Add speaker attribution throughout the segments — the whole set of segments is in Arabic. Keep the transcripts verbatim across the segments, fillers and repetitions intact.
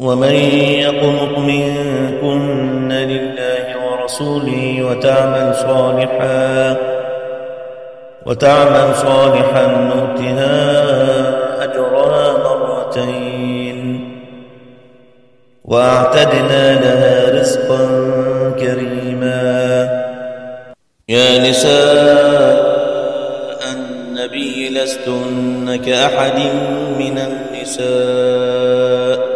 Speaker 1: ومن يقنط منكن لله ورسوله وتعمل صالحا وتعمل صالحا نؤتها أجرها مرتين وأعتدنا لها رزقا كريما. يا نساء النبي لستن كأحد من النساء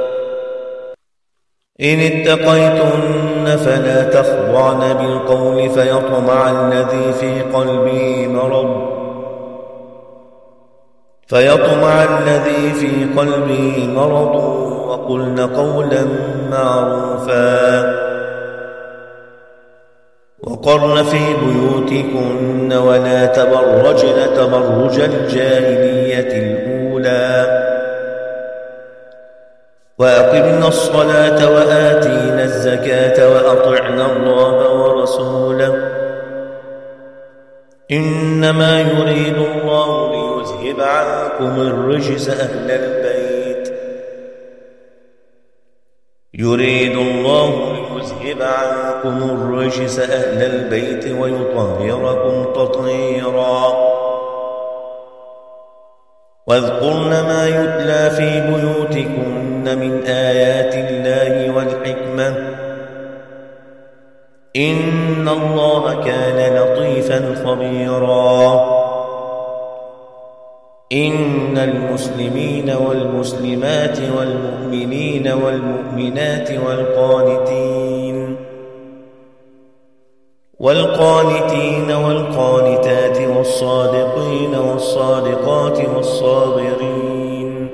Speaker 1: إن اتقيتن فلا تخضعن بالقول فيطمع الذي في قلبه مرض فيطمع الذي في قلبه مرض وقلن قولا معروفا وقرن في بيوتكن ولا تبرجن تبرج الجاهلية الأولى وأقمنا الصلاة وآتينا الزكاة وأطعنا الله ورسوله إنما يريد الله ليذهب عنكم الرجس أهل البيت يريد الله ليذهب عنكم الرجس أهل البيت ويطهركم تطهيرا. واذكرن ما يتلى في بيوتكن من آيات الله والحكمة إن الله كان لطيفا خبيرا. إن المسلمين والمسلمات والمؤمنين والمؤمنات والقانتين والقانتين والقانتات والصادقين والصادقات والصابرين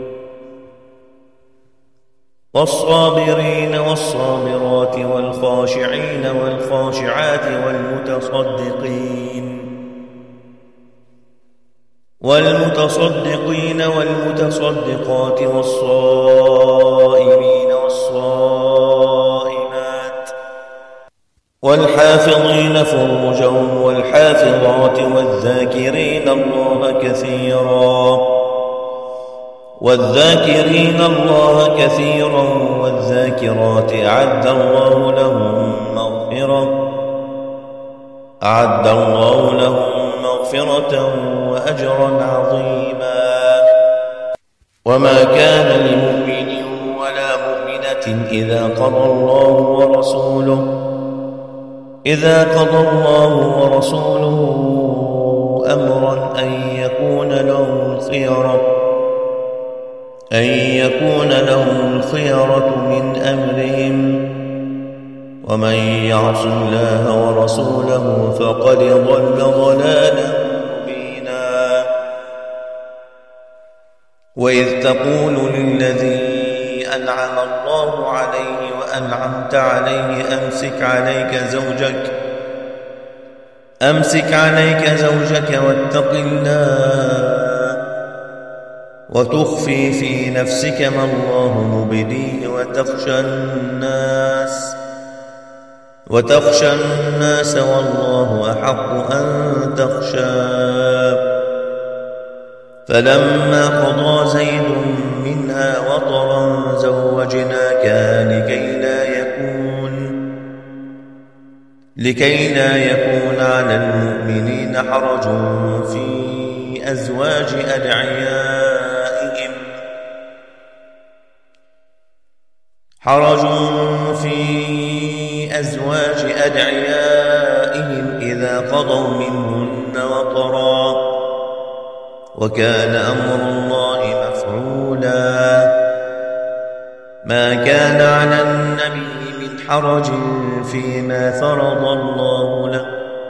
Speaker 1: والصابرين والصابرات والخاشعين والخاشعات والمتصدقين والمتصدقين والمتصدقات والصائمين والصائمات والحافظين فروجهم والحافظات والذاكرين الله كثيرا والذاكرين الله كثيرا والذاكرات أعد الله لهم مغفرة أعد الله لهم مغفرة وأجرا عظيما. وما كان لمؤمن ولا مؤمنة إذا قضى الله ورسوله إذا قضى الله ورسوله أمرا أن يكون لهم الخيرة أن يكون لهم الخيرة من أمرهم ومن يعص الله ورسوله فقد ضل ضلالا مبينا. وإذ تقول للذي أنعم الله عليه وأنعمت عليه أمسك عليك زوجك أمسك عليك زوجك واتق الله وتخفي في نفسك ما الله مبديه وتخشى الناس وتخشى الناس والله أحق أن تخشاه. فلما قضى زيد منها وطرا زوجناكها لكي لا يكون لكي لا يكون على المؤمنين حرج في أزواج أدعيائهم حرج في أزواج أدعيائهم إذا قضوا منهن وطرا وكان أمر الله مفعولا. ما كان على النبي من حرج فيما فرض الله له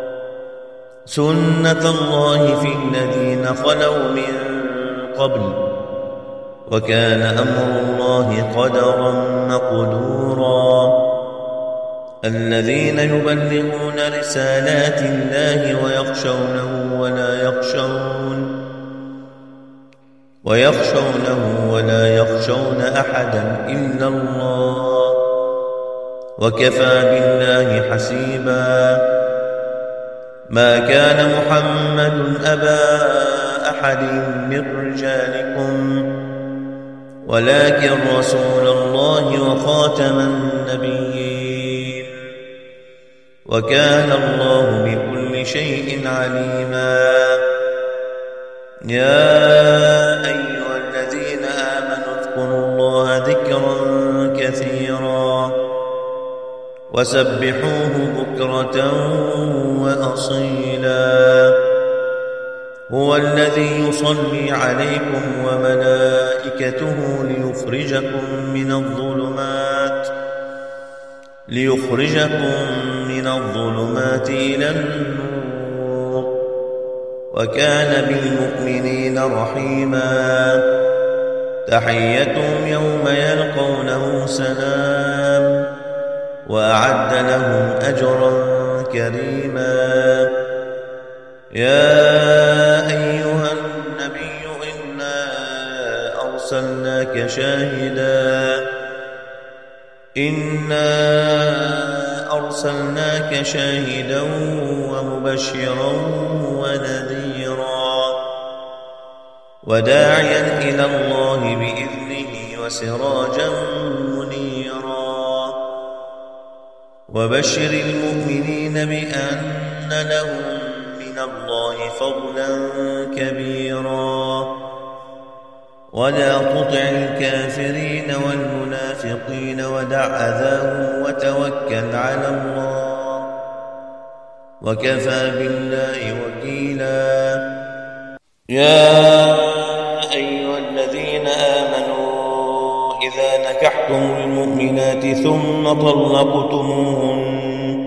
Speaker 1: سنة الله في الذين خلوا من قبل وكان أمر الله قدرا مقدورا. الذين يبلغون رسالات الله ويخشونه ولا يخشون ويخشونه ولا يخشون أحدا إلا الله وكفى بالله حسيبا. ما كان محمد أبا أحد من رجالكم ولكن رسول الله الله وخاتم النبيين، وكان الله بكل شيء عليما. يا أيها الذين آمنوا اذكروا الله ذكرا كثيرا وسبحوه بكرة وأصيلا. هو الذي يصلي عليكم وملائكته ليخرجكم من الظلمات ليخرجكم من الظلمات إلى النور، وكان بالمؤمنين رحيما. تحيتهم يوم يلقونه سلام، وأعد لهم أجرا كريما. يا أيها النبي إنا أرسلناك شاهدا إنا أرسلناك شاهدا ومبشرا ونذيرا وداعيا إلى الله بإذنه وسراجا منيرا. وبشر المؤمنين بأن لهم من الله فضلا كبيرا، ولا تطع الكافرين والمنافقين ودع أذاهم وتوكل على الله، وكفى بالله وكيلا. يا أيها الذين آمنوا إذا نكحتم المؤمنات ثم طلقتموهن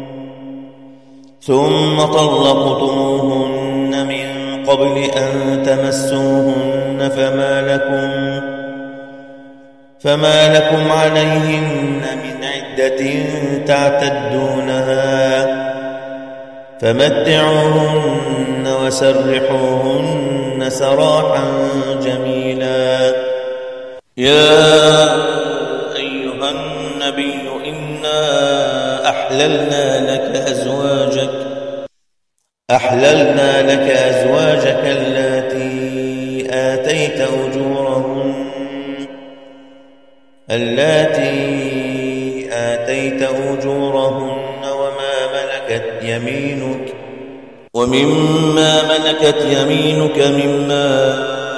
Speaker 1: ثم طلقتموهن من قبل أن تمسوهن فما لكم فما لكم عليهن من عدة تعتدونها، فمتعوهن وسرحوهن سراحا جميلا. يا أيها النبي إنا أحللنا لك أزواجك أحللنا لك أزواجك اللاتي آتيت أجورهن اللاتي آتيت أجورهن وما ملكت يمينك ومما ملكت يمينك مما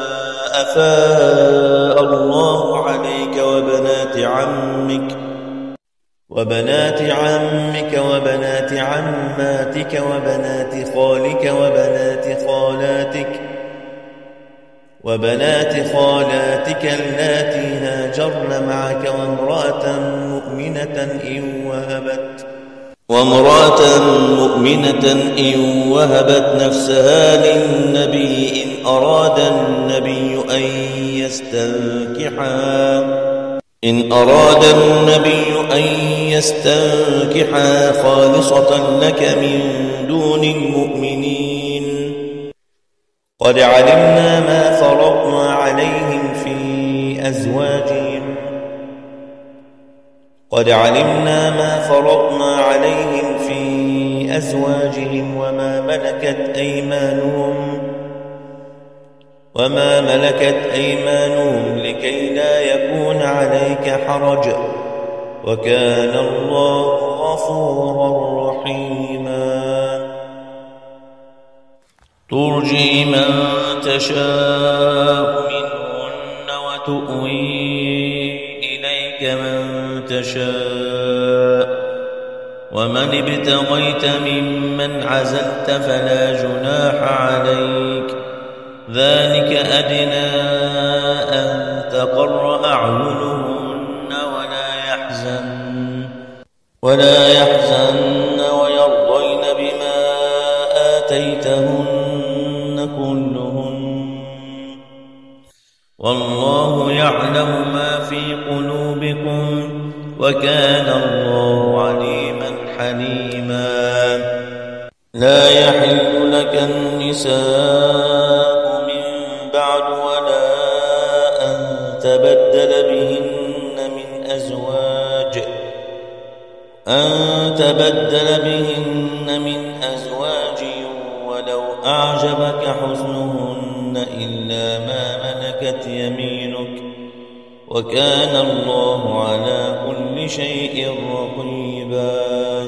Speaker 1: أفاء الله عليك وبنات عمك وبنات عمك وبنات عماتك وبنات خالك وبنات خالاتك وبنات خالاتك اللاتي هاجرن معك وامرأة مؤمنة إن وهبت وامرأة مؤمنة إن وهبت نفسها للنبي إن أراد النبي أن يستنكحها إن أراد النبي أن يستنكحها خالصة لك من دون المؤمنين. قد علمنا ما فرضنا عليهم في أزواجهم قد علمنا ما فرضنا عليهم في أزواجهم وما ملكت أيمانهم وما ملكت أيمانهم لكي لا يكون عليك حرج، وكان الله غفورا رحيما. ترجي من تشاء منهن وتؤوي إليك من تشاء، ومن ابتغيت ممن عزلت فلا جناح عليك، ذلك أدنى أن تقر أعينهن ولا يحزن ولا يحزن ويرضين بما آتيتهن كلهن، والله يعلم ما في قلوبكم وكان الله عليما حليما. لا يحل لك النساء من بعد ولا أن تبدل بهن من أزواج أن تبدل بهن من أزواج ولو أعجبك حسنهن إلا ما ملكت يمينك، وكان الله على كل شيء رقيبا.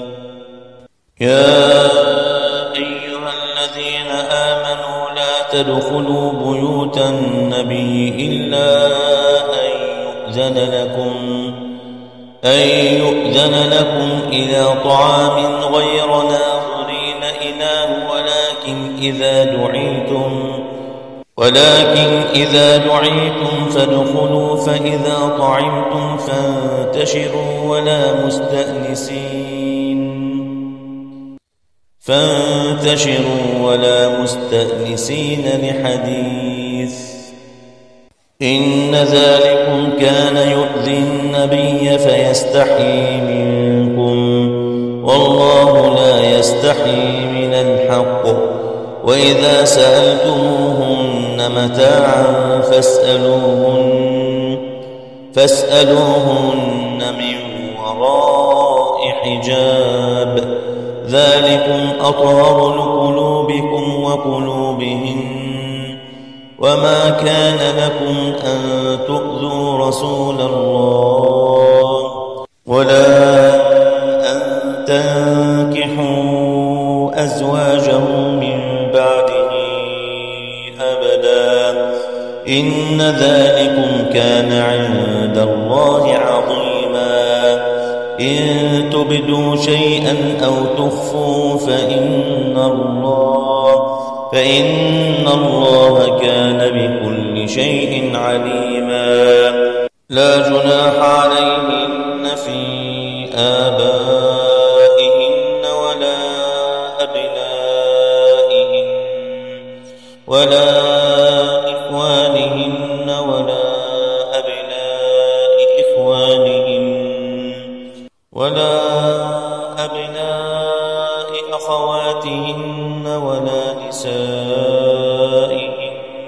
Speaker 1: يا أيها الذين آمنوا لا تدخلوا بيوت النبي إلا أن يؤذن لكم أن يؤذن لكم إلى طعام غير ناظرين إناه ولكن إذا دعيتم ولكن إذا دعيتم فادخلوا فإذا طعمتم فانتشروا ولا مستأنسين فانتشروا ولا مستأنسين لحديث إن ذلكم كان يؤذي النبي فيستحيي منكم والله لا يستحيي من الحق وإذا سألتموهن متاعا فاسألوهن فاسألوهن من وراء حجاب ذلكم أطهر لقلوبكم وقلوبهن وما كان لكم أن تؤذوا رسول الله ولا أن تنكحوا أزواجه من بعده أبدا إن ذلكم كان عند الله عظيما إن تبدوا شيئا أو تخفوا فإن الله فإن الله كان بكل شيء عليما. لا جناح عليهن في آبائهن ولا أبنائهن ولا إخوانهن ولا أبناء إخوانهن ولا أبناء أخواتهن ولا نسائهن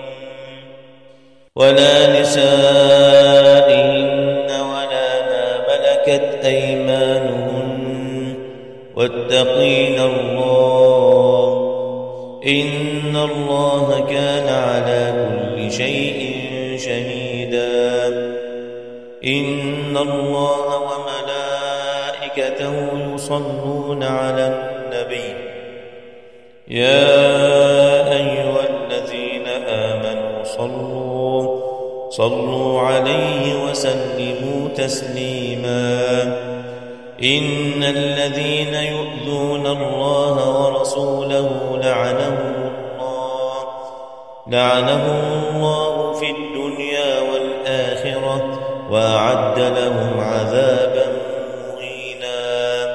Speaker 1: ولا نسائهن ولا ما ملكت أيمانهن واتقين الله إن الله كان على كل شيء شهيدا. إن الله وملائكته يصلون على النبي يا أيها الذين آمنوا صلوا صلوا عليه وسلموا تسليما. إن الذين يؤذون الله ورسوله لعنهم الله لعنهم الله في الدنيا والآخرة وأعد لهم عذابا مهينا.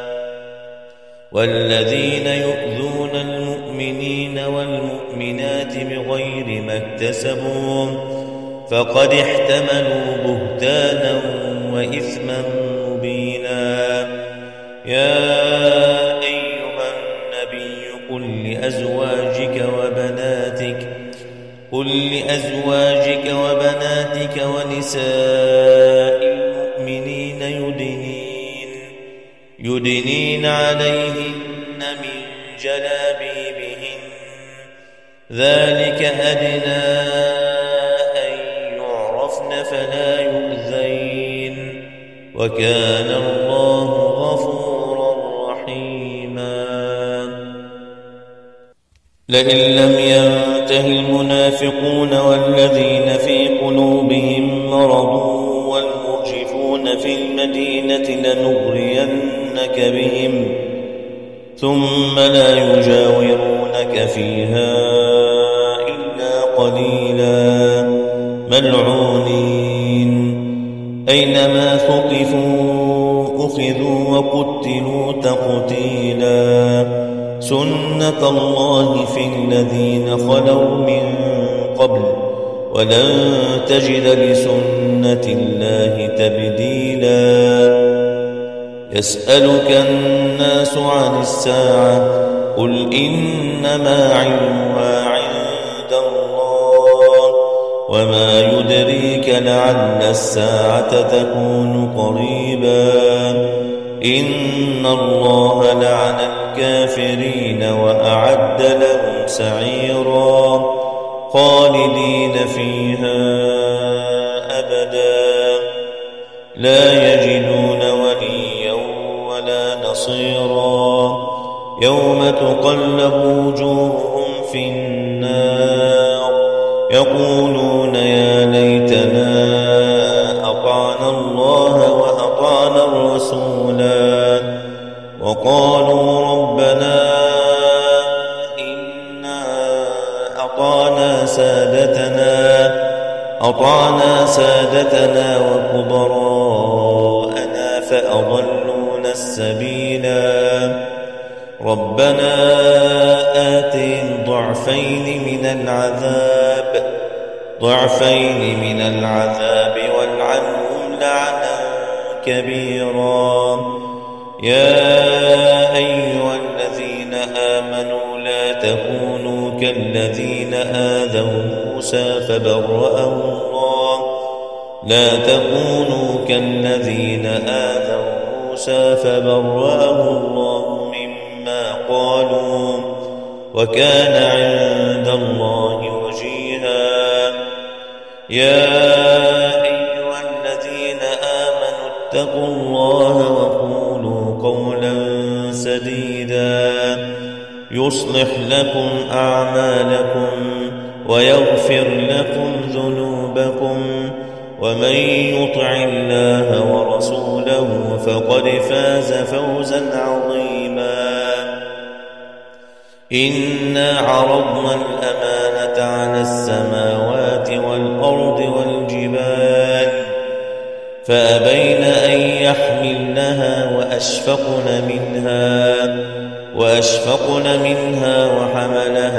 Speaker 1: والذين يؤذون المؤمنين والمؤمنات بغير ما اكتسبوا فقد احتملوا بهتانا وإثما مبينا. يا أيها النبي قل لأزواجك وبناتك قل لأزواجك وبناتك ونساء المؤمنين يدنين يدنين عليهن من جلابيبهن ذلك أدنى أن يعرفن فلا يؤذين وكان الله غفورا رحيما. لئن لم ينته المنافقون والذين في قلوبهم مرض والمرجفون في المدينة لنغرينك بهم ثم لا يجاورونك فيها إلا قليلا ملعونين أينما ثقفوا أخذوا وقتلوا تقتيلا. سنة الله في الذين خلوا من قبل ولن تجد لسنة الله تبديلا. يسألك الناس عن الساعة قل إنما علمها عند الله وما يدريك لعل الساعة تكون قريبا. إن الله لعن الكافرين وأعد لهم سعيرا خالدين فيها أبدا لا يجدون وليا يوم تقلب وجوههم في النار يقولون يا ليتنا أطعنا الله وأطعنا الرسولا وقالوا ربنا إنا أطعنا سادتنا أطعنا سادتنا وكبراءنا فأضلونا السبيلا ربنا آتهم ضعفين من العذاب ضعفين من العذاب والعنهم لعنا كبيرا يا أيها الذين آمنوا لا تكونوا كالذين آذوا موسى فبرأه الله لا تكونوا كالذين آذوا موسى فبرأه الله مما قالوا وكان عند الله وجيها يا أيها الذين آمنوا اتقوا الله وقولوا قولا سديدا يصلح لكم أعمالكم ويغفر لكم ذنوبكم ومن يطع الله ورسوله فقد فاز فوزا عظيما إنا عرضنا الأمانة على السماوات والأرض والجبال فأبين أن يحملنها وأشفقن منها وأشفقن منها وحملها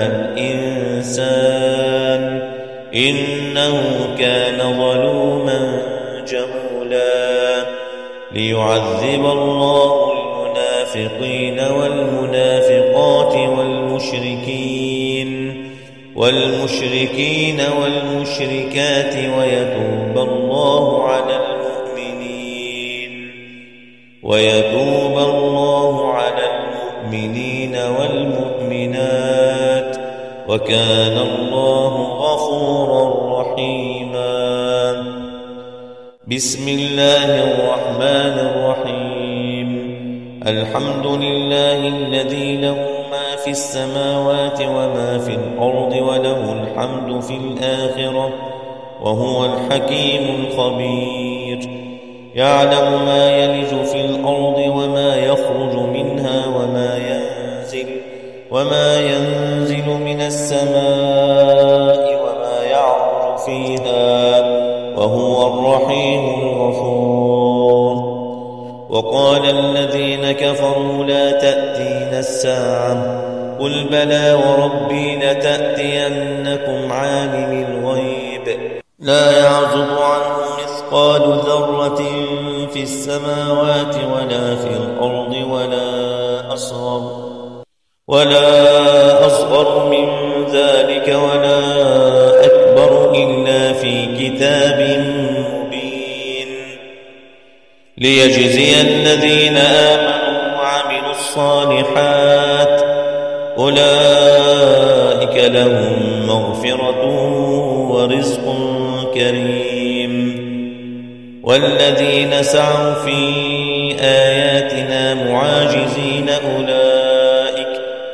Speaker 1: الإنسان إنه كان ظلوما جهولا ليعذب الله المنافقين والمنافقات والمشركين والمشركين والمشركات ويتوب الله على المؤمنين ويتوب الله على المؤمنين والمؤمنات وكان الله غفورا رحيما بسم الله الرحمن الرحيم الحمد لله الذي له ما في السماوات وما في الأرض وله الحمد في الآخرة وهو الحكيم الخبير يعلم ما يلج في الأرض وما يخرج منها وما ينزل وما ينزل من السماء وما يعرج فيها وهو الرحيم الغفور وقال الذين كفروا لا تأتينا الساعة قل بلى وربي لتأتينكم عالم الغيب لا يعزب عنه مثقال ذرة في السماوات ولا في الأرض ولا أصغر ولا أصغر من ذلك ولا أكبر إلا في كتاب مبين ليجزي الذين آمنوا وعملوا الصالحات أولئك لهم مغفرة ورزق كريم والذين سعوا في آياتنا معاجزين أولئك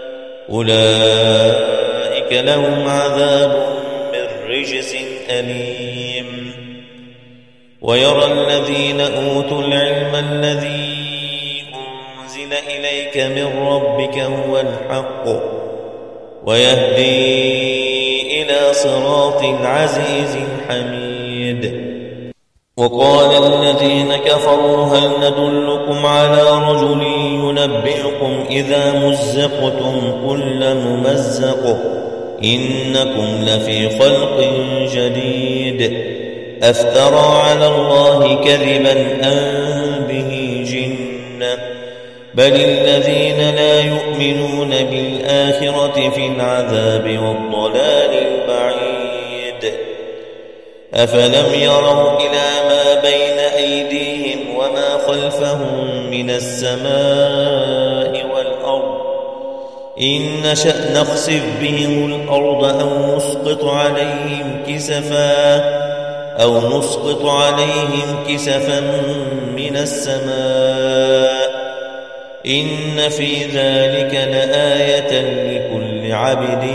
Speaker 1: أولئك لهم عذاب من رجز أليم ويرى الذين أوتوا العلم الذي أنزل إليك من ربك هو الحق ويهدي إلى صراط العزيز الحميد وقال الذين كفروا هل ندلكم على رجل ينبئكم إذا مزقتم كل ممزق إنكم لفي خلق جديد أفترى على الله كذبا أم به جنة بل الذين لا يؤمنون بالآخرة في العذاب والضلال البعيد أفلم يروا إلى ما بين أيديهم وما خلفهم من السماء والأرض إن نشأ نخسف بهم الأرض أو نسقط عليهم كسفا أو نسقط عليهم كسفا من السماء إن في ذلك لآية لكل عبد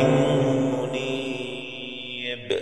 Speaker 1: منيب.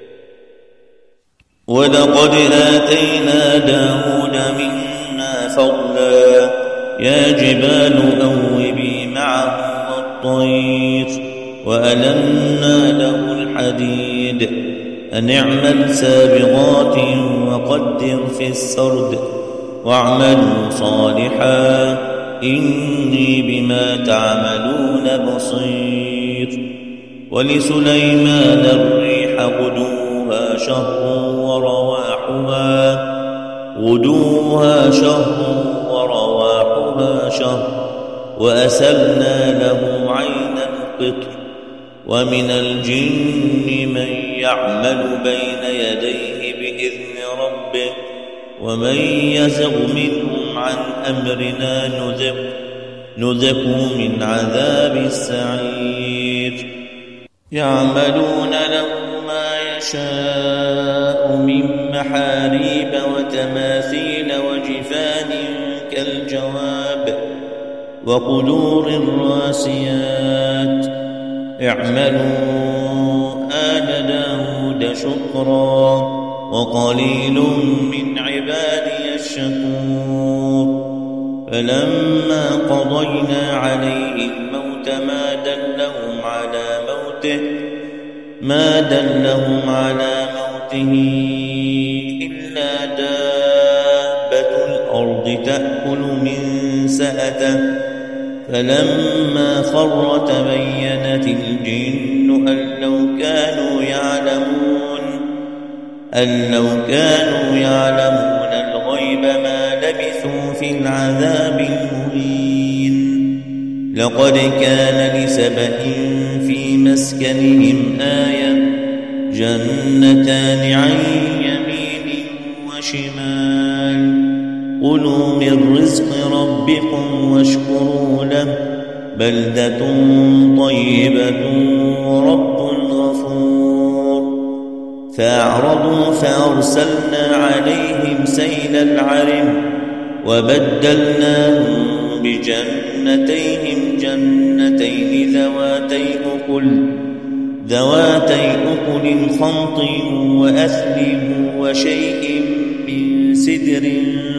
Speaker 1: ولقد آتينا داود منا فضلا يا جبال أوبي معه والطير وألنا له الحديد أن اعمل سابغات وقدر في السرد واعملوا صالحا إني بما تعملون بصير. ولسليمان الريح غدوها شهر ورواحها غدوها شهر ورواحها شهر وأسلنا له عين القطر. ومن الجن من يعمل بين يديه بإذن ربه ومن يزغ منهم عن أمرنا نذق نذقه من عذاب السعير. يعملون له ما يشاء من محاريب وتماثيل وجفان كالجواب وقدور الراسيات اعملوا آل داود شكرا وقليل من عبادي الشكور. فلما قضينا عليه الموت ما دلهم على موته ما دلهم على موته إلا دابة الأرض تأكل من سأته. فلما خر تبينت الجن أن لو كانوا يعلمون أن لو كانوا يعلمون الغيب ما لبثوا في العذاب المهين. لقد كان لسبإ في مسكنهم آية جنتان عن يمين وشمال كلوا من رزق ربكم واشكروا له بلدة طيبة ورب غفور. فأعرضوا فأرسلنا عليهم سيل العرم وبدلناهم بجنتيهم جنتين ذواتي أكل ذواتي أكل خمط وأثل وشيء من سدر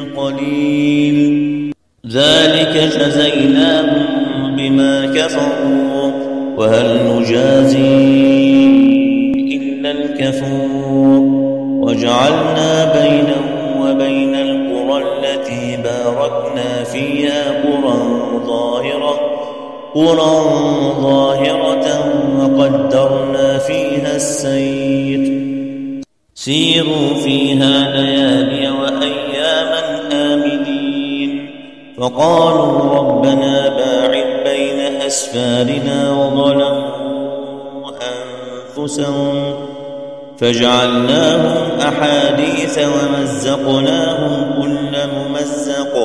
Speaker 1: قليل ذلك جزيناهم بما كفروا وهل نجازي إلا الكفور. وجعلنا بينهم وبين القرى التي باركنا فيها قرى ظاهرة قرى ظاهرة وقدرنا فيها السير سيروا فيها ليالي وأياما آمنين. فقالوا ربنا باعد بين أسفارنا وظلموا أنفسهم فجعلناهم أحاديث ومزقناهم كل ممزق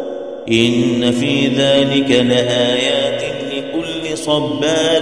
Speaker 1: إن في ذلك لآيات لكل صبار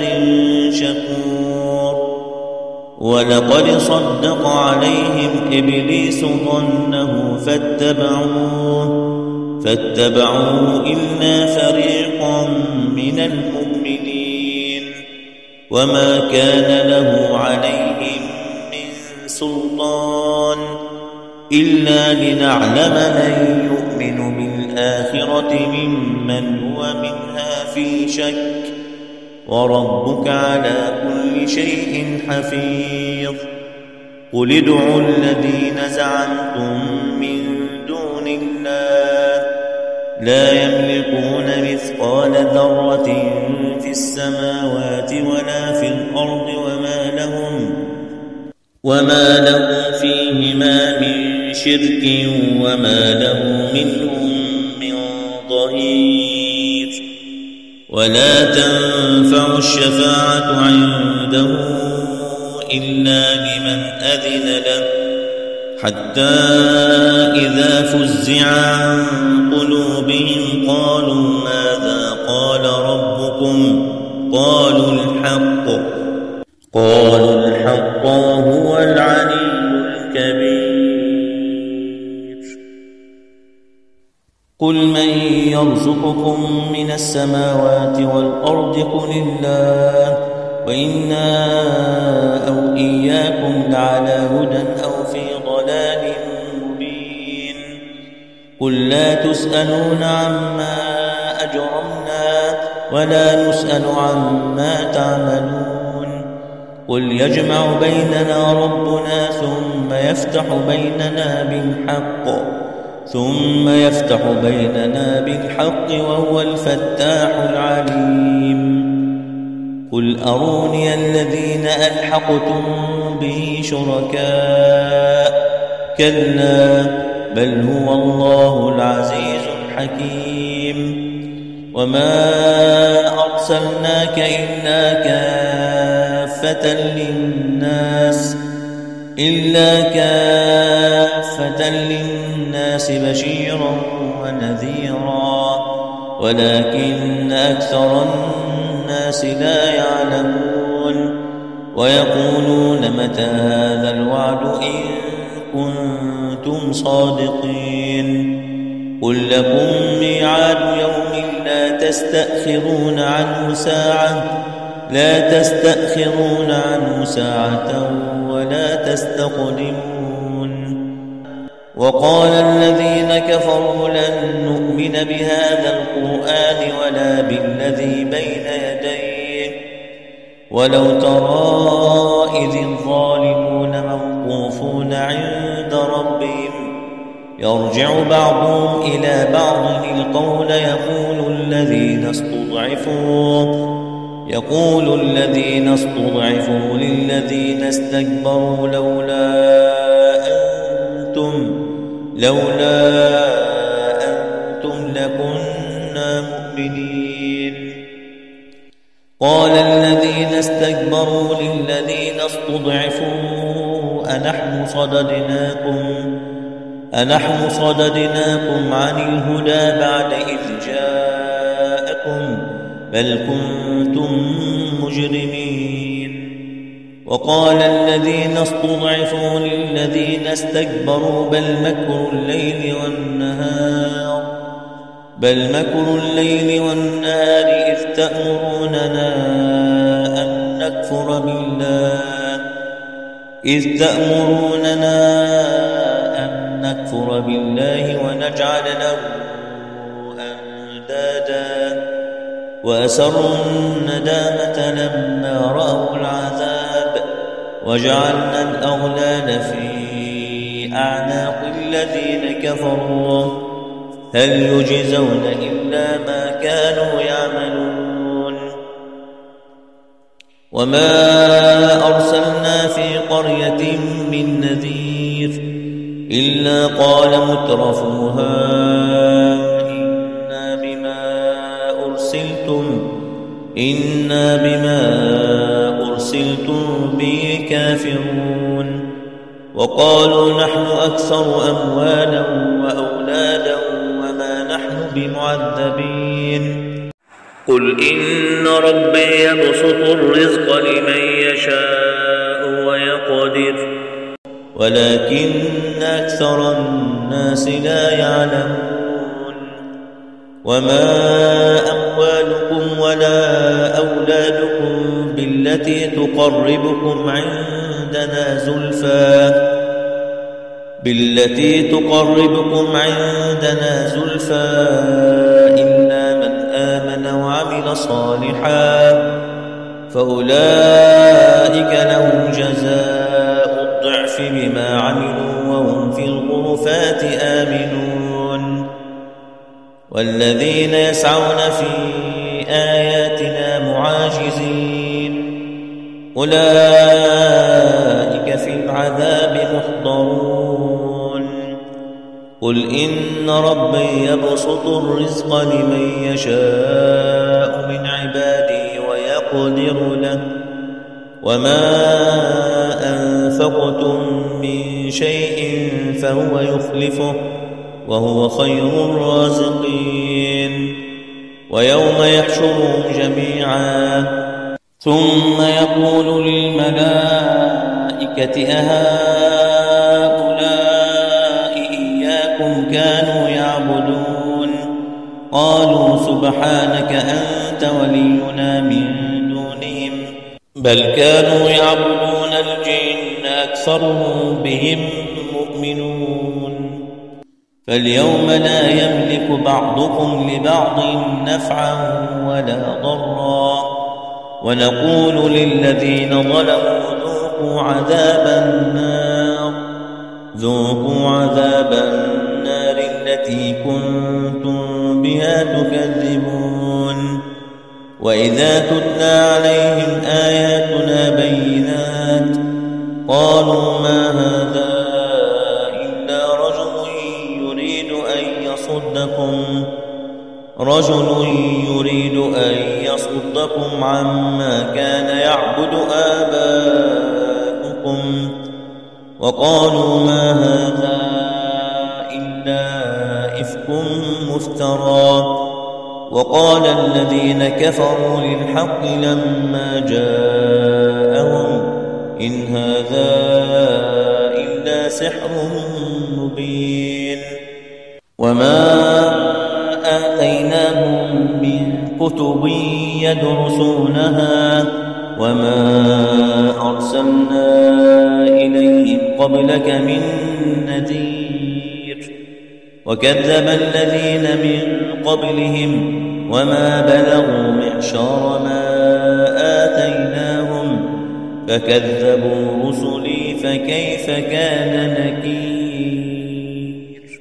Speaker 1: شكور. ولقد صدق عليهم إبليس ظنه فاتبعوه فاتبعوه إلا فريقا من المؤمنين وما كان له عليهم من سلطان إلا لنعلم من يؤمن بالآخرة ممن هو منها في شك وربك على كل شيء حفيظ. قل ادعوا الذين زعمتم من دون الله لا يملكون مثقال ذرة في السماوات ولا في الأرض وما لهم وما لهم فيهما من شرك وما له منهم من ظهير. ولا تنفع الشفاعة عنده إلا لمن أذن له حتى إذا فزع عن قلوبهم قالوا ماذا قال ربكم قالوا الحق قالوا الحق وهو العلي الكبير. قل من يرزقكم من السماوات والأرض قل الله وإنا أو إياكم لعلى هدى أو في ضلال مبين قل لا تسألون عما أجرمنا ولا نسأل عما تعملون قل يجمع بيننا ربنا ثم يفتح بيننا بالحق ثم يفتح بيننا بالحق وهو الفتاح العليم قل أروني الذين ألحقتم به شركاء كلا بل هو الله العزيز الحكيم وما أرسلناك إلا كافة للناس إلا كافة للناس بشيرا ونذيرا ولكن أكثر الناس لا يعلمون ويقولون متى هذا الوعد إن كنتم صادقين قل لكم ميعاد يوم لا تستأخرون عنه ساعة لا تستأخرون عنه ساعة ولا تستقدمون وقال الذين كفروا لن نؤمن بهذا القرآن ولا بالذي بين يديه ولو ترى إذ الظالمون موقوفون عند ربهم يرجع بعضهم إلى بعض القول يقول الذين استضعفوا يقول الذين استضعفوا للذين استكبروا لولا أنتم لولا أنتم لكنا مؤمنين قال الذين استكبروا للذين استضعفوا أنحن صددناكم أنحن صددناكم عن الهدى بعد إذ جاءكم بل كنتم مجرمين وقال الذين استضعفوا للذين استكبروا بل مكر الليل والنهار بل مكر الليل والنهار إذ تأمروننا أن نكفر بالله إذ تأمروننا أن نكفر بالله ونجعل له أندادا وأسروا الندامة لما رأوا العذاب وجعلنا الأغلال في أعناق الذين كفروا هل يجزون إلا ما كانوا يعملون وما أرسلنا في قرية من نذير إلا قال مترفوها إنا بما أرسلتم إنا بما أرسلتم به كافرون وقالوا نحن أكثر أموالا وأولادا وما نحن بمعذبين قل إن ربي يبسط الرزق لمن يشاء ويقدر ولكن أكثر الناس لا يعلمون وما أموالكم ولا أولادكم بالتي تقربكم عندنا زلفى بالتي تقربكم عندنا زلفى إلا من آمن وعمل صالحا فأولئك لهم جزاء الضعف بما عملوا وهم في الغرفات آمنون والذين يسعون في آياتنا معاجزين أولئك في العذاب محضرون قل إن ربي يبسط الرزق لمن يشاء من عباده ويقدر له وما أنفقتم من شيء فهو يخلفه وهو خير الرازقين ويوم يحشرهم جميعا ثم يقول للملائكة أهؤلاء إياكم كانوا يعبدون قالوا سبحانك أنت ولينا من دونهم بل كانوا يعبدون الجن أكثرهم بهم مؤمنون فاليوم لا يملك بعضكم لبعض نفعا ولا ضرا ونقول للذين ظلموا ذوقوا عذاب النار ذوقوا عذاب النار التي كنتم بها تكذبون وإذا تتلى عليهم آياتنا بينات قالوا ما هذا إلا رجل يريد أن يصدكم رجل يريد أن يصدكم عما كان يعبد آباؤكم وقالوا ما هذا إلا إفك مفترى وقال الذين كفروا للحق لما جاءهم إن هذا إلا سحر مبين وما آتيناهم من كتب يدرسونها وما أرسلنا إليهم قبلك من نذير وكذب الذين من قبلهم وما بلغوا معشار ما آتيناهم فكذبوا رسلي فكيف كان نكير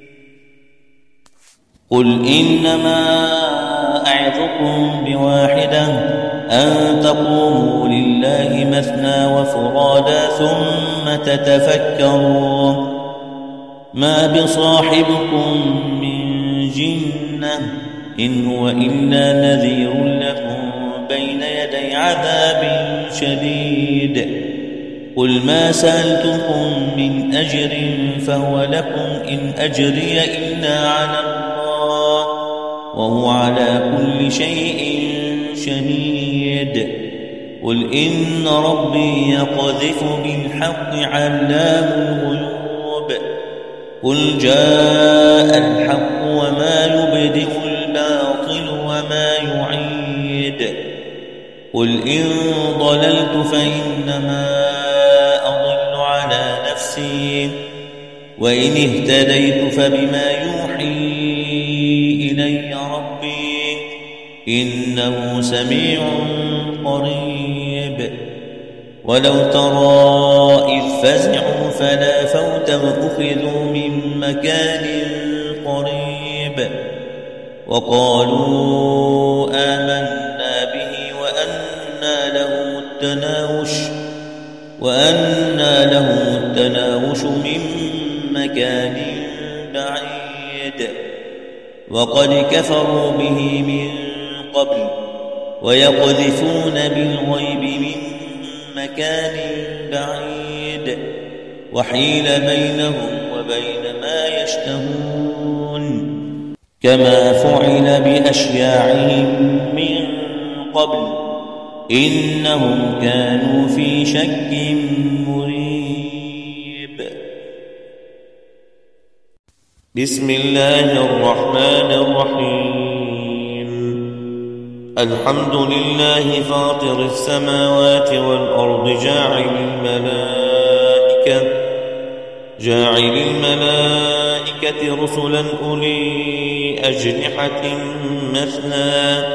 Speaker 1: قل إنما أعظكم بواحدة أن تقوموا لله مثنى وفرادا ثم تتفكروا ما بصاحبكم من جنة إن هو إلا نذير لكم بين يدي عذاب شديد قل ما سألتكم من أجر فهو لكم إن أجري إلا على الله وهو على كل شيء شهيد قل إن ربي يقذف بالحق علام الغيوب قل جاء الحق وما يبدئ الباطل وما يعيد قل إن ضللت فإنما أضل على نفسي وإن اهتديت فبما يوحي إلي ربي إنه سميع قريب ولو ترى إذ فزعوا فلا فوت وأخذوا من مكان قريب وقالوا آمنا به وأنى لهم التناوش وأنى لهم التناوش من مكان بعيد وقد كفروا به من قبل ويقذفون بالغيب من مكان بعيد وحيل بينهم وبين ما يشتهون كما فعل بأشياعهم من قبل إنهم كانوا في شك مريب بسم الله الرحمن الرحيم الحمد لله فاطر السماوات والأرض جاعل الملائكة جاعل الملائكة رسلا أولي أجنحة مثنى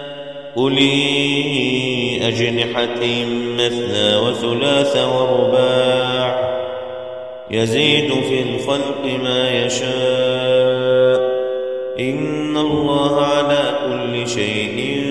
Speaker 1: أولي أجنحة مثنى وثلاث ورباع يزيد في الخلق ما يشاء إن الله على كل شيء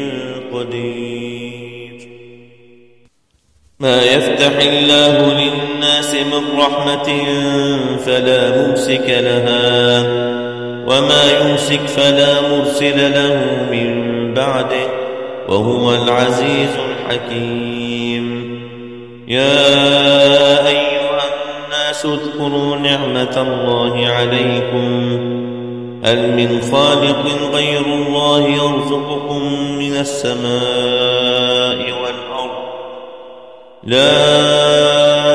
Speaker 1: قدير ما يفتح الله للناس من رحمة فلا ممسك لها وما يمسك فلا مرسل له من بعده وهو العزيز الحكيم يا أيها الناس اذكروا نعمة الله عليكم هل من خالق غير الله يرزقكم من السماء والأرض لا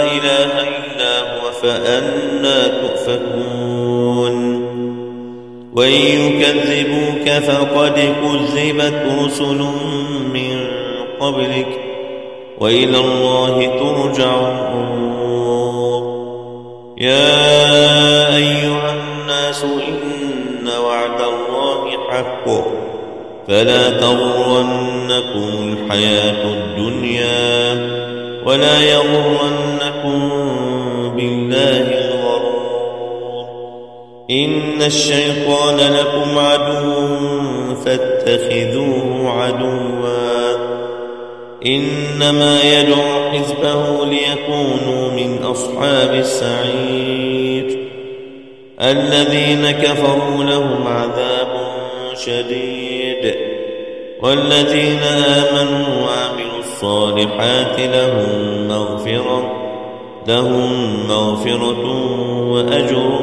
Speaker 1: إله إلا هو فأنى تؤفكون وإن يكذبوك فقد كذبت رسل من قبلك وإلى الله ترجع الأمور. يا أيها الناس إن وعد الله حق فلا تغرنكم الحياة الدنيا ولا يغرنكم بالله الغرور. إن الشيطان لكم عدو فاتخذوه عدوا إنما يدعو حزبه ليكونوا من أصحاب السعير. الذين كفروا لهم عذاب شديد والذين آمنوا وعملوا الصالحات لهم مغفرة لهم مغفرة وأجر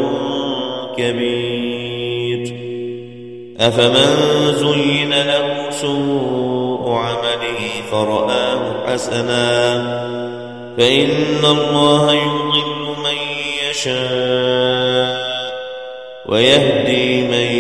Speaker 1: كبير. أفمن زين له سوء عمله فرآه حسنا فإن الله يضل من يشاء ويهدي من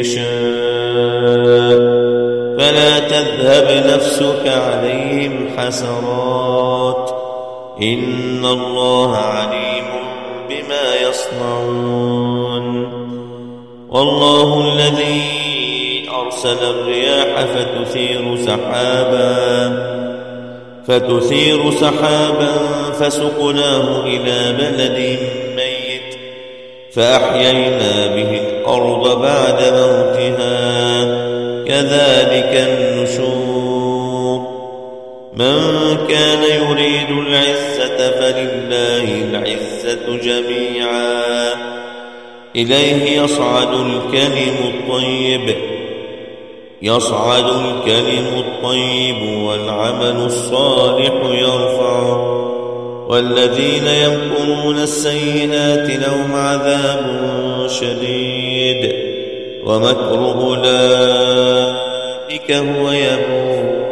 Speaker 1: يشاء فلا تذهب نفسك عليهم حسرات إن الله عليم بما يصنعون. والله الذي أرسل الرياح فتثير سحابا فتثير سحابا فسقناه إلى بلد ميت فأحيينا به الأرض بعد موتها كذلك النشور. من كان يريد العزة فلله العزة جميعا إليه يصعد الكلم الطيب يصعد الكلم الطيب والعمل الصالح يرفعه والذين يمكرون السيئات لهم عذاب شديد ومكر أولئك هو يبور.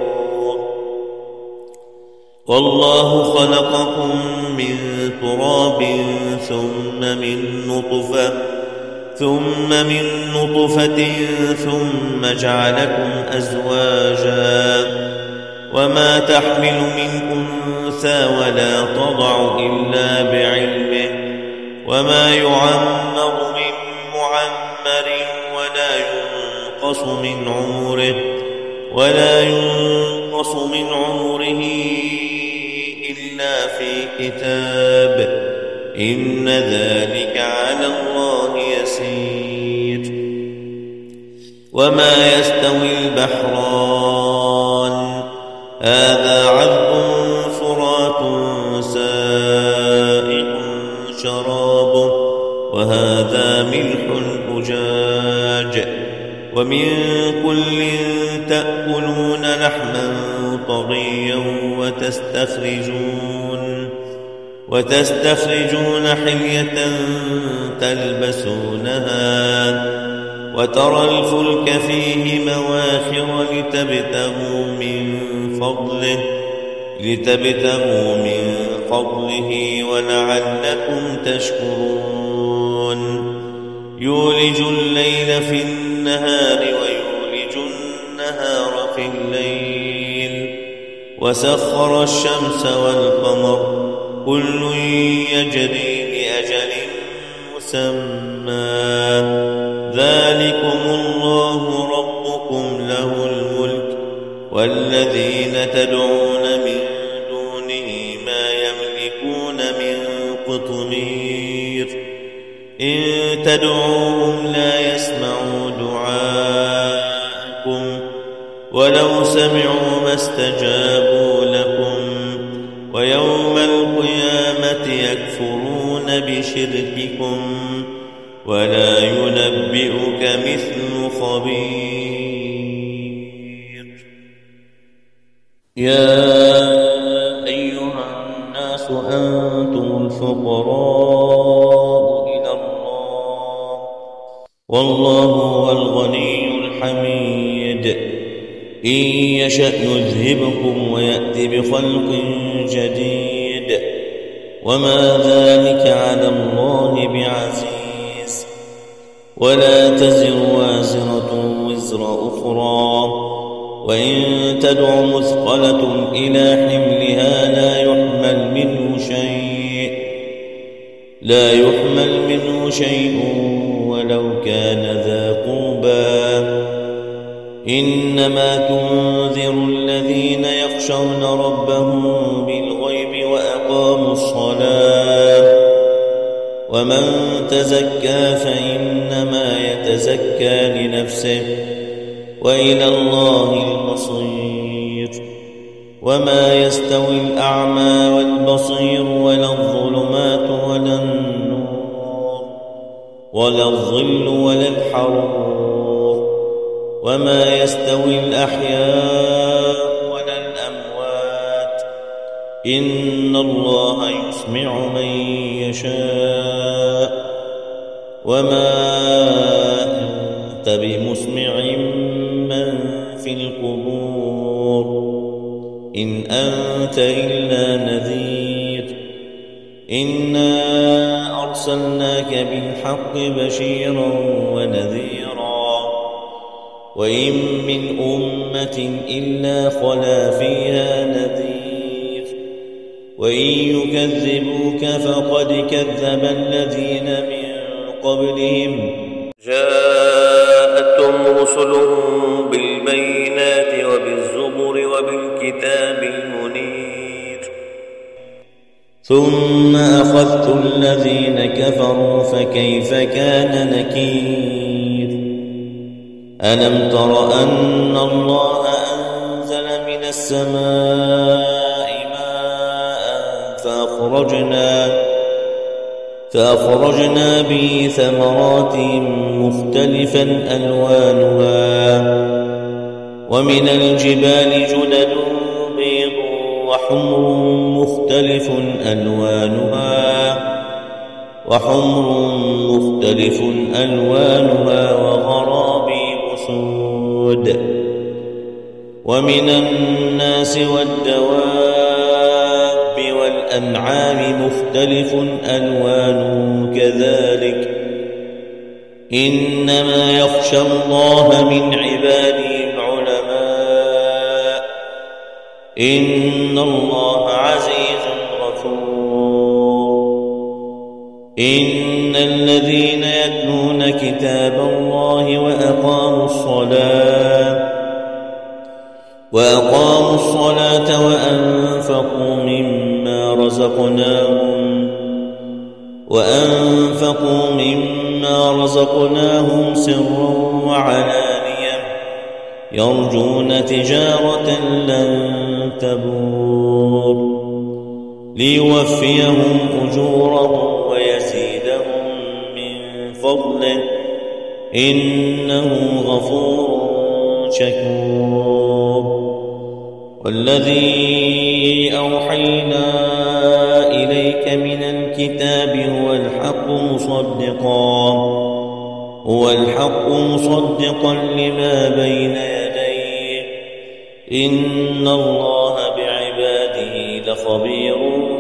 Speaker 1: والله خلقكم من تراب ثم من نطفة ثم من نطفة ثم جعلكم أزواجا وما تحمل من أنثى ولا تضع إلا بعلمه وما يعمر من معمر ولا ينقص من عمره ولا ينقص من عمره إلا في كتاب إن ذلك على الله يسير. وما يستوي البحران هذا عذب فرات سائغ شرابه وهذا ملح أجاج ومن كل تأكلون لحما طريا وتستخرجون وتستخرجون حلية تلبسونها وترى الفلك فيه مواخر لتبتغوا من فضله لتبتغوا من فضله ولعلكم تشكرون. يولج الليل في النهار ويولج النهار في الليل وسخر الشمس والقمر كل يجري لأجل مسمى ذلكم الله ربكم له الملك والذين تدعون من دونه ما يملكون من قطمير إن تدعوهم لا يسمعوا دعاءكم ولو سمعوا ما استجابوا لكم ويوم القيامة يكفرون بشرككم ولا ينبئك مثل خبير. يا أيها الناس أنتم الفقراء إلى الله والله هو الغني الحميد إن يشأ يذهبكم ويأتي بخلق جديد وما ذلك على الله بعزيز. ولا تزر وازرة وزر أخرى، وإن تدع مثقلة إلى حملها لا يحمل منه شيء لا يحمل منه شيء ولو كان ذا قربى. إنما تنذر الذين يخشون ربهم بالغيب وأقاموا الصلاة، ومن تزكى فإنما يتزكى لنفسه وإلى الله المصير. وما يستوي الأعمى والبصير ولا الظلمات ولا النور ولا الظل ولا الحرور، وما يستوي الأحياء ولا الأموات، إن الله يسمع من يشاء، وما أنت بمسمع من في القبور، إن أنت إلا نذير. إنا أرسلناك بالحق بشيرا ونذيرا، وإن من أمة إلا خلا فيها نذير، وإن يكذبوك فقد كذب الذين من قبلهم جاءتهم رسلهم بالبينات وبالزبر وبالكتاب المنير، ثم أخذت الذين كفروا فكيف كان نكير. ألم تر أن الله أنزل من السماء ماء فأخرجنا فأخرجنا به ثمرات مختلفا ألوانها، ومن الجبال جدد بيض وحمر مختلف ألوانها وحمر مختلف ألوانها وغرابيب سود. ومن الناس والدواب والأنعام مختلف ألوانه كذلك، إنما يخشى الله من عباده العلماء، إن الله عزيز غفور. إن الذين يتلون كتاب الله وأقاموا الصلاة وأقاموا الصلاة وأنفقوا مما رزقناهم وأنفقوا مما رزقناهم سرا وعلانية يرجون تجارة لن تبور، ليوفيهم أجورهم ويزيدهم من فضله، إنه غفور شكور. والذي أوحينا إليك من الكتاب هو الحق مصدقا هو الحق مصدقا لما بين يديه، إن الله بعباده لخبير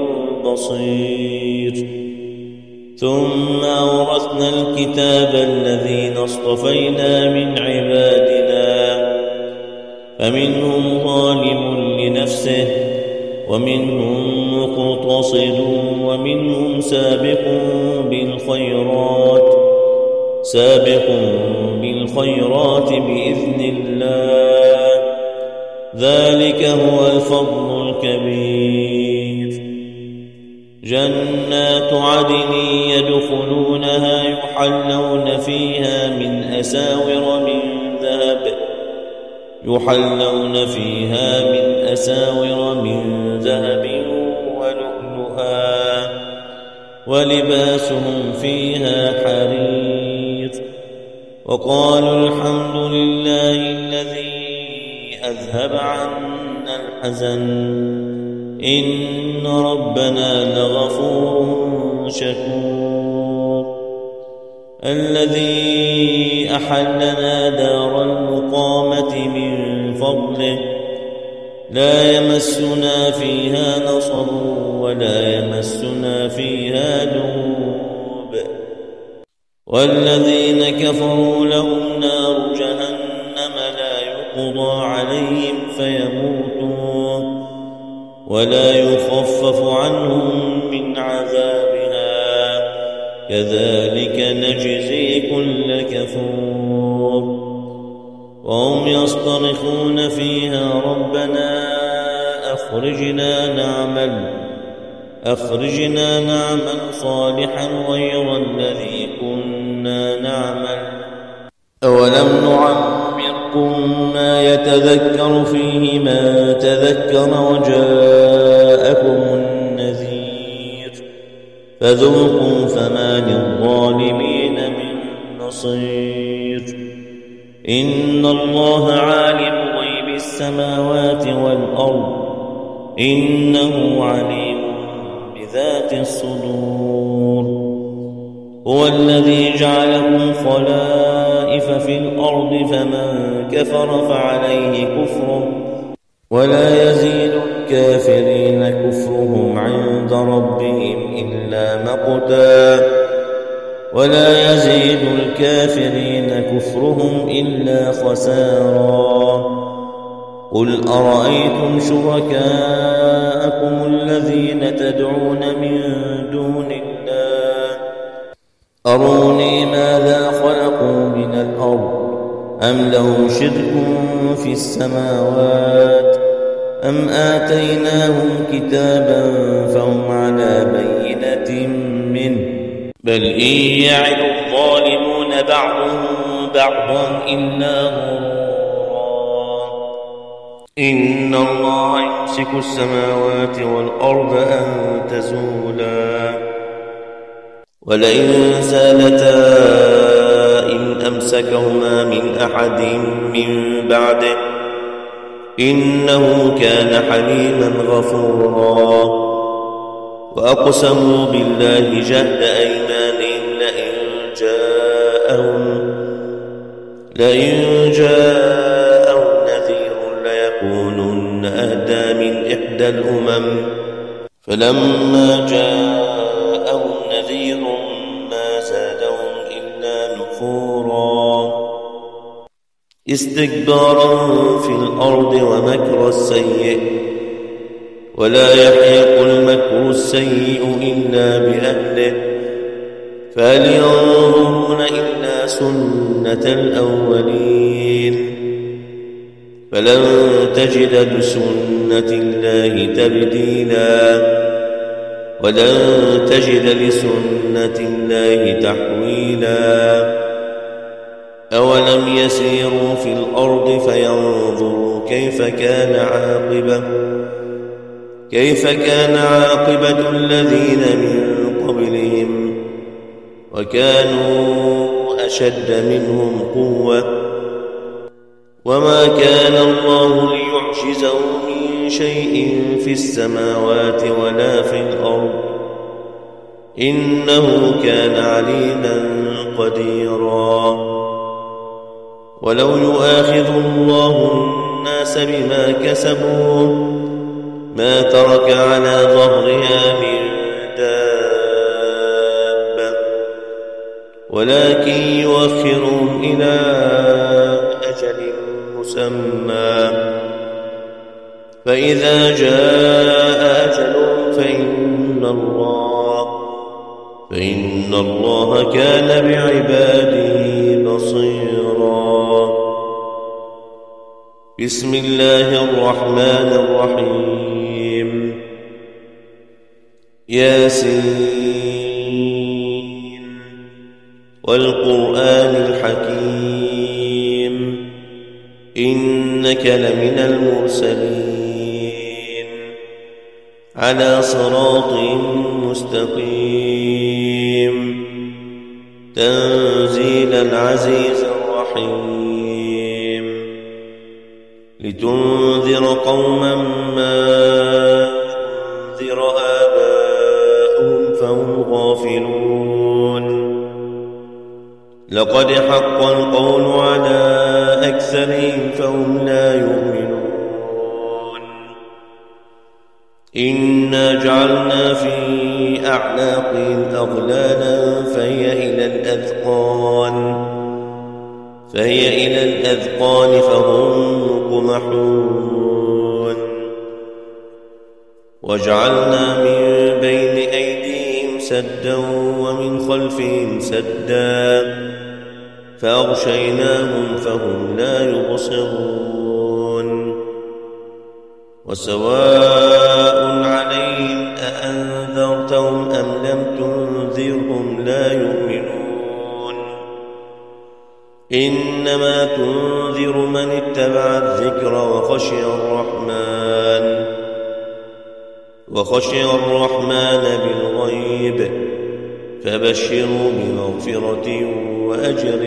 Speaker 1: بصير. ثم أورثنا الكتاب الذين اصطفينا من عبادنا، فمنهم ظالم لنفسه ومنهم مقتصد ومنهم سابق بالخيرات سابق بالخيرات بإذن الله، ذلك هو الفضل الكبير. جنات عدن يدخلونها يحلون فيها من أساور من ذهب يحلون فيها من أساور من ذهب ولؤلؤا، ولباسهم فيها حرير. وقالوا الحمد لله الذي أذهب عنا الحزن، إن ربنا لغفور شكور. الذي أحلنا دار المقامة من فضله، لا يمسنا فيها نصب ولا يمسنا فيها لغوب. والذين كفروا لهم نار جهنم لا يقضى عليهم فيموتوا ولا يخفف عنهم من عذابها كذلك نجزي كل كفور وهم يصطرخون فيها ربنا أخرجنا نعمل أخرجنا نعمل صالحا غير الذي كنا نعمل أولم نعمركم ما يتذكر فيه من تذكر وجاءكم النذير فذوقوا فما للظالمين من نصير إن الله عالم غيب السماوات والأرض إنه عليم بذات الصدور هو الذي جعلكم خلائف في الأرض فمن كفر فعليه كفره ولا يزيد الكافرين كفرهم عند ربهم إلا مقتا ولا يزيد الكافرين كفرهم إلا خسارا قل أرأيتم شركاءكم الذين تدعون من دون الله أروني ماذا خلقوا من الأرض أم لهم شرك في السماوات أم آتيناهم كتابا فهم على بينة منه بل إن يعد الظالمون بعضهم بعضا إلا غرورا إن الله يمسك السماوات والأرض أن تزولا ولئن زالتا إن أمسكهما من أحد من بعده إنه كان حليما غفورا وأقسموا بالله جهد أيمانهم لئن جاءهم لئن جاءهم نذير ليكونن أهدى من إحدى الأمم فلما جاءهم نذير ما زادهم إلا نفورا استكبارا في الأرض ومكر السيء ولا يحيق المكر السيء إلا بأهله فهل ينظرون إلا سنة الأولين فلن تجد لسنة الله تبديلا ولن تجد لسنة الله تحويلا أولم يسيروا في الأرض فينظروا كيف كان عاقبة كيف كان عاقبة الذين من قبلهم وكانوا أشد منهم قوة وما كان الله ليعجزه من شيء في السماوات ولا في الأرض إنه كان عليما قديرا ولو يؤاخذ الله الناس بما كسبوا ما ترك على ظهرها من دابة ولكن يؤخرهم إلى أجل مسمى فإذا جاء أجلهم فإن الله فإن الله كان بعباده بصيرا بسم الله الرحمن الرحيم ياسين والقرآن الحكيم إنك لمن المرسلين على صراط مستقيم تنزيل العزيز الرحيم لتنذر قوما ما أنذر آباؤهم فهم غافلون لقد حق القول على أكثرهم فهم لا يؤمنون إنا جعلنا في أعناقهم أغلالا فهي إلى الأذقان فهي إلى الأذقان فهم مقمحون وجعلنا من بين أيديهم سدا ومن خلفهم سدا فأغشيناهم فهم لا يبصرون وسواء عليهم أأنذرتهم أم لم تنذرهم لا يؤمنون إنما تنذر من اتبع الذكر وخشي الرحمن وخشي الرحمن بالغيب فبشروا بمغفرة وأجر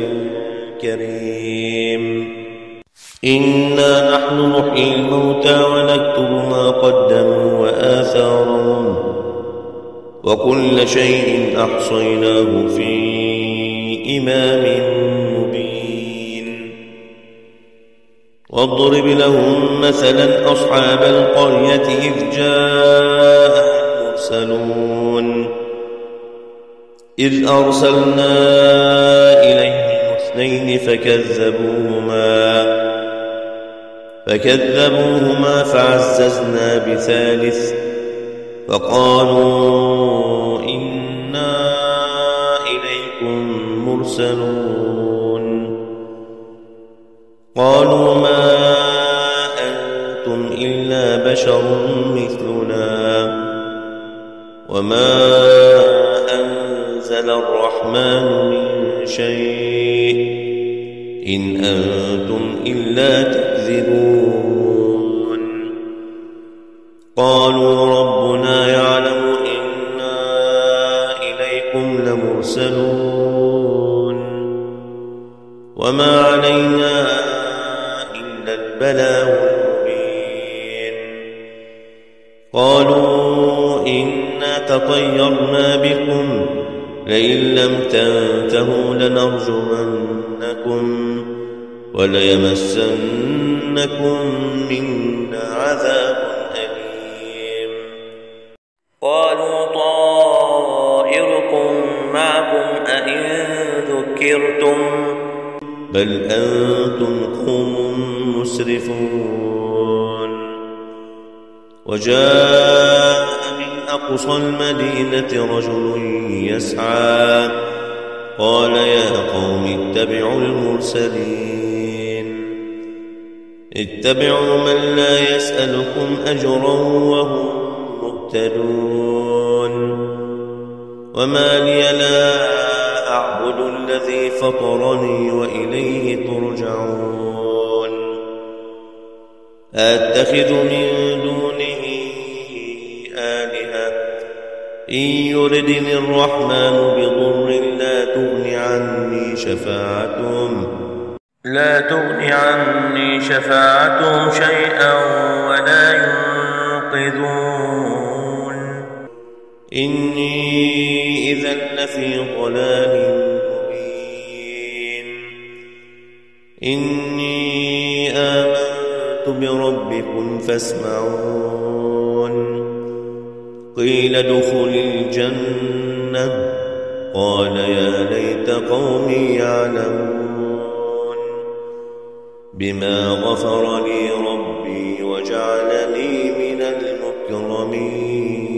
Speaker 1: كريم إنا نحن نحيي الموتى ونكتب ما قدموا وآثارهم وكل شيء أحصيناه في إمام مبين واضرب لهم مثلا أصحاب القرية إذ جاء المرسلون إذ أرسلنا إليهم اثنين فكذبوهما فكذبوهما فعززنا بثالث فقالوا إنا إليكم مرسلون قالوا ما أنتم إلا بشر مثلنا وما أنزل الرحمن من شيء إن أنتم إلا تكذبون قالوا ربنا يعلم إنا إليكم لمرسلون وما علينا إلا البلاغ المبين قالوا إنا تطيرنا بكم لئن لم تنتهوا لنرجمنكم وليمسنكم منا عذاب أليم قالوا طائركم معكم أئن ذكرتم بل أنتم قوم مسرفون وجاء من أقصى المدينة رجل يسعى قال يا قوم اتبعوا المرسلين اتبعوا من لا يسألكم أجرا وهم مهتدون وما لي لا أعبد الذي فطرني وإليه ترجعون أتخذ من دونه آلهة إن يردني الرحمن بضر لا تغن عني شفاعتهم لا تغن عني شفاعتهم شيئا ولا ينقذون إني إذا لفي ضلال مبين إني آمنت بربكم فاسمعون قيل ادخل الجنة قال يا ليت قومي يعلمون بما غفر لي ربي وجعلني من المكرمين